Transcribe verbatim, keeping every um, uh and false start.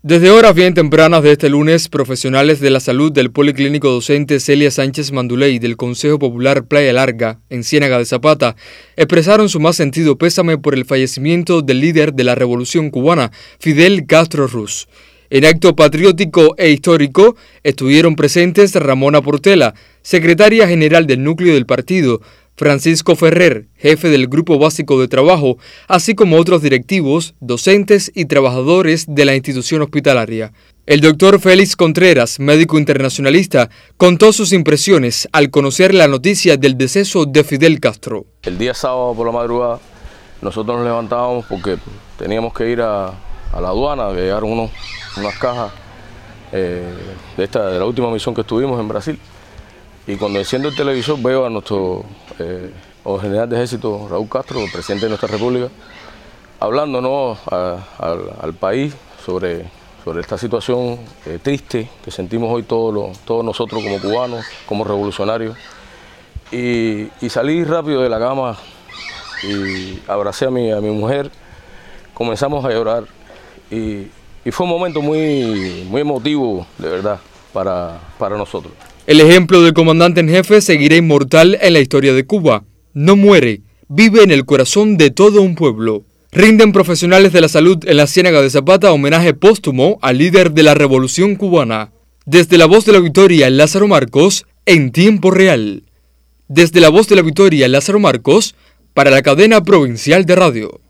Desde horas bien tempranas de este lunes, profesionales de la salud del Policlínico Docente Celia Sánchez Manduley del Consejo Popular Playa Larga, en Ciénaga de Zapata, expresaron su más sentido pésame por el fallecimiento del líder de la Revolución Cubana, Fidel Castro Ruz. En acto patriótico e histórico estuvieron presentes Ramona Portela, secretaria general del núcleo del partido, Francisco Ferrer, jefe del Grupo Básico de Trabajo, así como otros directivos, docentes y trabajadores de la institución hospitalaria. El doctor Félix Contreras, médico internacionalista, contó sus impresiones al conocer la noticia del deceso de Fidel Castro. El día sábado por la madrugada nosotros nos levantábamos porque teníamos que ir a, a la aduana, que llegaron unos, unas cajas eh, de, esta, de la última misión que estuvimos en Brasil. Y cuando enciendo el televisor veo a nuestro eh, general de ejército, Raúl Castro, el presidente de nuestra república, hablando, ¿no?, a, a, al país sobre, sobre esta situación eh, triste que sentimos hoy todos, los, todos nosotros como cubanos, como revolucionarios. Y, y salí rápido de la cama y abracé a mi, a mi mujer, comenzamos a llorar y, y fue un momento muy, muy emotivo, de verdad, para, para nosotros. El ejemplo del comandante en jefe seguirá inmortal en la historia de Cuba. No muere, vive en el corazón de todo un pueblo. Rinden profesionales de la salud en la Ciénaga de Zapata homenaje póstumo al líder de la Revolución Cubana. Desde la Voz de la Victoria, Lázaro Marcos, en tiempo real. Desde la Voz de la Victoria, Lázaro Marcos, para la cadena provincial de radio.